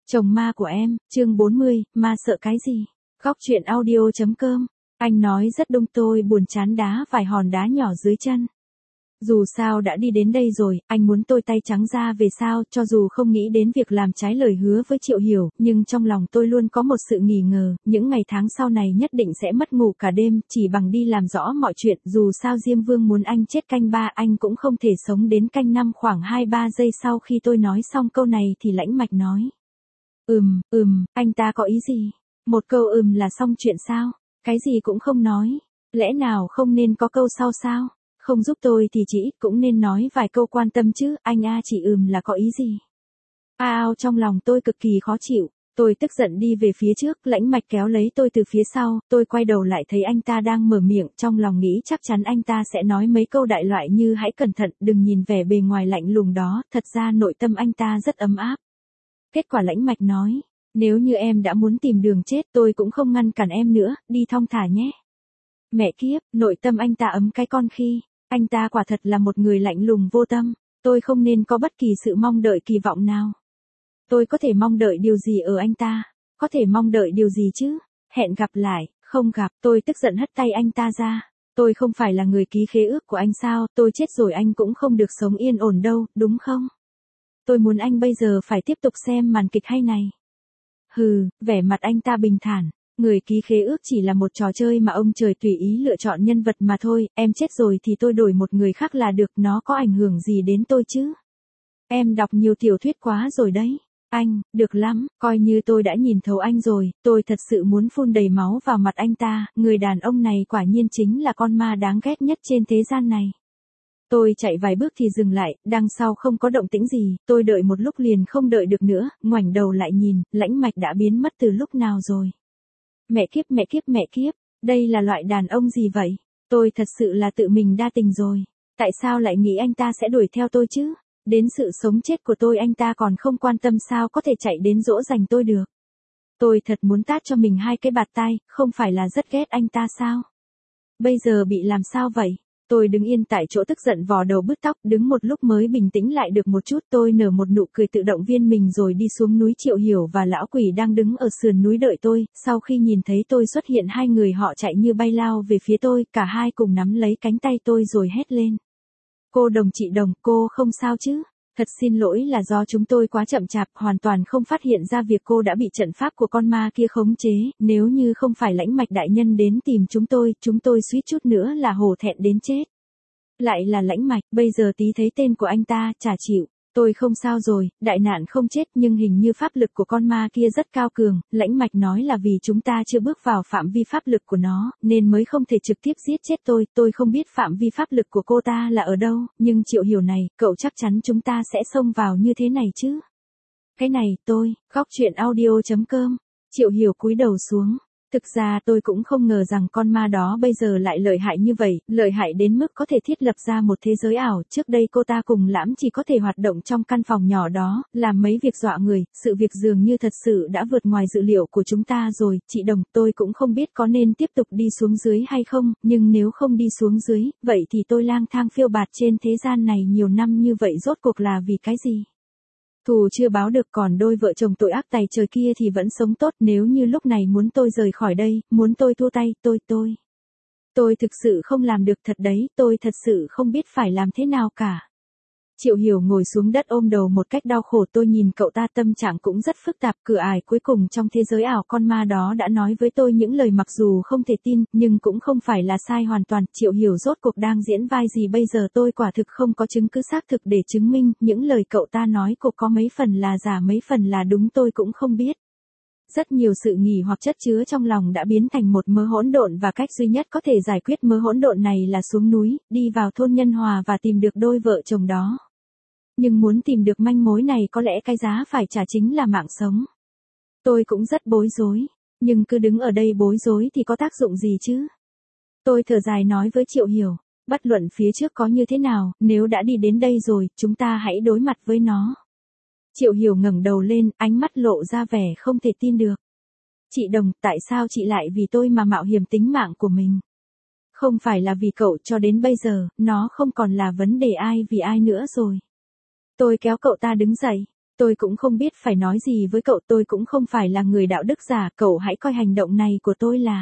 Chồng ma của em, chương 40, ma sợ cái gì? Góc truyện audio.com. Anh nói rất đông, tôi buồn chán đá vài hòn đá nhỏ dưới chân. Dù sao đã đi đến đây rồi, anh muốn tôi tay trắng ra về sao, cho dù không nghĩ đến việc làm trái lời hứa với Triệu Hiểu, nhưng trong lòng tôi luôn có một sự nghi ngờ, những ngày tháng sau này nhất định sẽ mất ngủ cả đêm, chỉ bằng đi làm rõ mọi chuyện, dù sao Diêm Vương muốn anh chết canh 3, anh cũng không thể sống đến canh 5. Khoảng 2-3 giây sau khi tôi nói xong câu này thì Lãnh Mạch nói. Anh ta có ý gì? Một câu là xong chuyện sao? Cái gì cũng không nói. Lẽ nào không nên có câu sau sao? Không giúp tôi thì chỉ ít cũng nên nói vài câu quan tâm chứ, anh chỉ là có ý gì? Trong lòng tôi cực kỳ khó chịu. Tôi tức giận đi về phía trước, Lãnh Mạch kéo lấy tôi từ phía sau, tôi quay đầu lại thấy anh ta đang mở miệng, trong lòng nghĩ chắc chắn anh ta sẽ nói mấy câu đại loại như hãy cẩn thận, đừng nhìn vẻ bề ngoài lạnh lùng đó, thật ra nội tâm anh ta rất ấm áp. Kết quả Lãnh Mạch nói, nếu như em đã muốn tìm đường chết tôi cũng không ngăn cản em nữa, đi thong thả nhé. Mẹ kiếp, nội tâm anh ta ấm cái con khi, anh ta quả thật là một người lạnh lùng vô tâm, tôi không nên có bất kỳ sự mong đợi kỳ vọng nào. Tôi có thể mong đợi điều gì ở anh ta, có thể mong đợi điều gì chứ, hẹn gặp lại, không gặp, tôi tức giận hất tay anh ta ra. Tôi không phải là người ký khế ước của anh sao, tôi chết rồi anh cũng không được sống yên ổn đâu, đúng không? Tôi muốn anh bây giờ phải tiếp tục xem màn kịch hay này. Vẻ mặt anh ta bình thản. Người ký khế ước chỉ là một trò chơi mà ông trời tùy ý lựa chọn nhân vật mà thôi, em chết rồi thì tôi đổi một người khác là được, nó có ảnh hưởng gì đến tôi chứ? Em đọc nhiều tiểu thuyết quá rồi đấy. Anh, được lắm, coi như tôi đã nhìn thấu anh rồi, tôi thật sự muốn phun đầy máu vào mặt anh ta, người đàn ông này quả nhiên chính là con ma đáng ghét nhất trên thế gian này. Tôi chạy vài bước thì dừng lại, đằng sau không có động tĩnh gì, tôi đợi một lúc liền không đợi được nữa, ngoảnh đầu lại nhìn, Lãnh Mạch đã biến mất từ lúc nào rồi. Mẹ kiếp, đây là loại đàn ông gì vậy? Tôi thật sự là tự mình đa tình rồi. Tại sao lại nghĩ anh ta sẽ đuổi theo tôi chứ? Đến sự sống chết của tôi anh ta còn không quan tâm, sao có thể chạy đến dỗ dành tôi được? Tôi thật muốn tát cho mình 2 cái bạt tai, không phải là rất ghét anh ta sao? Bây giờ bị làm sao vậy? Tôi đứng yên tại chỗ tức giận vò đầu bứt tóc, đứng một lúc mới bình tĩnh lại được một chút, tôi nở một nụ cười tự động viên mình rồi đi xuống núi. Triệu Hiểu và lão quỷ đang đứng ở sườn núi đợi tôi, sau khi nhìn thấy tôi xuất hiện hai người họ chạy như bay lao về phía tôi, cả hai cùng nắm lấy cánh tay tôi rồi hét lên. Cô Đồng, chị Đồng, cô không sao chứ? Thật xin lỗi là do chúng tôi quá chậm chạp, hoàn toàn không phát hiện ra việc cô đã bị trận pháp của con ma kia khống chế, nếu như không phải Lãnh Mạch đại nhân đến tìm chúng tôi suýt chút nữa là hổ thẹn đến chết. Lại là Lãnh Mạch, bây giờ tí thấy tên của anh ta, chả chịu. Tôi không sao rồi, đại nạn không chết nhưng hình như pháp lực của con ma kia rất cao cường, Lãnh Mạch nói là vì chúng ta chưa bước vào phạm vi pháp lực của nó, nên mới không thể trực tiếp giết chết tôi không biết phạm vi pháp lực của cô ta là ở đâu, nhưng Triệu Hiểu này, cậu chắc chắn chúng ta sẽ xông vào như thế này chứ? Cái này, góc truyện audio.com, Triệu Hiểu cúi đầu xuống. Thực ra tôi cũng không ngờ rằng con ma đó bây giờ lại lợi hại như vậy, lợi hại đến mức có thể thiết lập ra một thế giới ảo. Trước đây cô ta cùng Lãm chỉ có thể hoạt động trong căn phòng nhỏ đó, làm mấy việc dọa người, sự việc dường như thật sự đã vượt ngoài dự liệu của chúng ta rồi. Chị Đồng, tôi cũng không biết có nên tiếp tục đi xuống dưới hay không, nhưng nếu không đi xuống dưới, vậy thì tôi lang thang phiêu bạt trên thế gian này nhiều năm như vậy rốt cuộc là vì cái gì? Thù chưa báo được, còn đôi vợ chồng tội ác tày trời kia thì vẫn sống tốt, nếu như lúc này muốn tôi rời khỏi đây, muốn tôi thua tay, tôi thực sự không làm được thật đấy, tôi thật sự không biết phải làm thế nào cả. Triệu Hiểu ngồi xuống đất ôm đầu một cách đau khổ, tôi nhìn cậu ta tâm trạng cũng rất phức tạp, cửa ải cuối cùng trong thế giới ảo con ma đó đã nói với tôi những lời mặc dù không thể tin, nhưng cũng không phải là sai hoàn toàn. Triệu Hiểu rốt cuộc đang diễn vai gì bây giờ, tôi quả thực không có chứng cứ xác thực để chứng minh, những lời cậu ta nói cô có mấy phần là giả mấy phần là đúng tôi cũng không biết. Rất nhiều sự nghỉ hoặc chất chứa trong lòng đã biến thành một mớ hỗn độn và cách duy nhất có thể giải quyết mớ hỗn độn này là xuống núi, đi vào thôn Nhân Hòa và tìm được đôi vợ chồng đó. Nhưng muốn tìm được manh mối này có lẽ cái giá phải trả chính là mạng sống. Tôi cũng rất bối rối, nhưng cứ đứng ở đây bối rối thì có tác dụng gì chứ? Tôi thở dài nói với Triệu Hiểu, bất luận phía trước có như thế nào, nếu đã đi đến đây rồi, chúng ta hãy đối mặt với nó. Triệu Hiểu ngẩng đầu lên, ánh mắt lộ ra vẻ không thể tin được. Chị Đồng, tại sao chị lại vì tôi mà mạo hiểm tính mạng của mình? Không phải là vì cậu, cho đến bây giờ, nó không còn là vấn đề ai vì ai nữa rồi. Tôi kéo cậu ta đứng dậy. Tôi cũng không biết phải nói gì với cậu, tôi cũng không phải là người đạo đức giả, cậu hãy coi hành động này của tôi là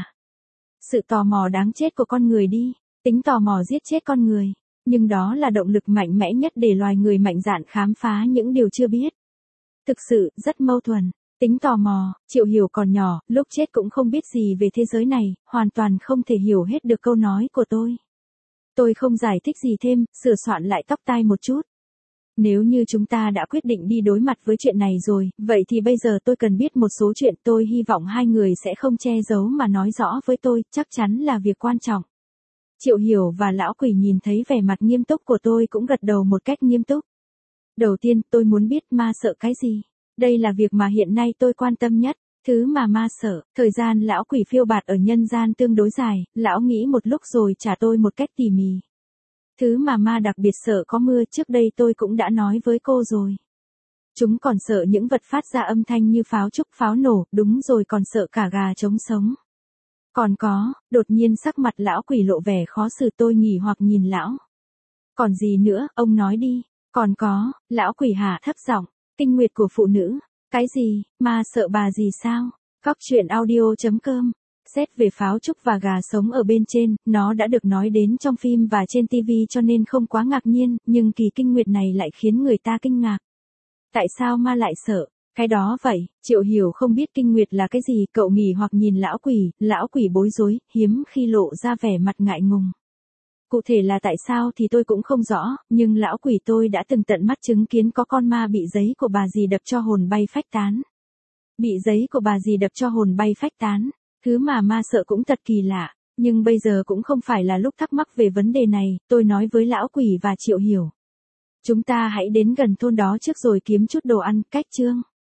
sự tò mò đáng chết của con người đi, tính tò mò giết chết con người. Nhưng đó là động lực mạnh mẽ nhất để loài người mạnh dạn khám phá những điều chưa biết. Thực sự, rất mâu thuẫn. Tính tò mò, Triệu Hiểu còn nhỏ, lúc chết cũng không biết gì về thế giới này, hoàn toàn không thể hiểu hết được câu nói của tôi. Tôi không giải thích gì thêm, sửa soạn lại tóc tai một chút. Nếu như chúng ta đã quyết định đi đối mặt với chuyện này rồi, vậy thì bây giờ tôi cần biết một số chuyện, tôi hy vọng hai người sẽ không che giấu mà nói rõ với tôi, chắc chắn là việc quan trọng. Triệu Hiểu và lão quỷ nhìn thấy vẻ mặt nghiêm túc của tôi cũng gật đầu một cách nghiêm túc. Đầu tiên, tôi muốn biết ma sợ cái gì? Đây là việc mà hiện nay tôi quan tâm nhất. Thứ mà ma sợ, thời gian lão quỷ phiêu bạt ở nhân gian tương đối dài, lão nghĩ một lúc rồi trả tôi một cách tỉ mỉ. Thứ mà ma đặc biệt sợ có mưa, trước đây tôi cũng đã nói với cô rồi. Chúng còn sợ những vật phát ra âm thanh như pháo trúc, pháo nổ, đúng rồi, còn sợ cả gà trống sống. Còn có, đột nhiên sắc mặt lão quỷ lộ vẻ khó xử, tôi nghỉ hoặc nhìn lão. Còn gì nữa, ông nói đi. Còn có, lão quỷ hạ thấp giọng, kinh nguyệt của phụ nữ. Cái gì, ma sợ bà gì sao? Góc truyện audio.com. Xét về pháo trúc và gà sống ở bên trên, nó đã được nói đến trong phim và trên TV cho nên không quá ngạc nhiên, nhưng kỳ kinh nguyệt này lại khiến người ta kinh ngạc. Tại sao ma lại sợ? Cái đó vậy, Triệu Hiểu không biết kinh nguyệt là cái gì, cậu nghỉ hoặc nhìn lão quỷ bối rối, hiếm khi lộ ra vẻ mặt ngại ngùng. Cụ thể là tại sao thì tôi cũng không rõ, nhưng lão quỷ tôi đã từng tận mắt chứng kiến có con ma bị giấy của bà dì đập cho hồn bay phách tán. Bị giấy của bà dì đập cho hồn bay phách tán, thứ mà ma sợ cũng thật kỳ lạ, nhưng bây giờ cũng không phải là lúc thắc mắc về vấn đề này, tôi nói với lão quỷ và Triệu Hiểu. Chúng ta hãy đến gần thôn đó trước rồi kiếm chút đồ ăn, cách chương.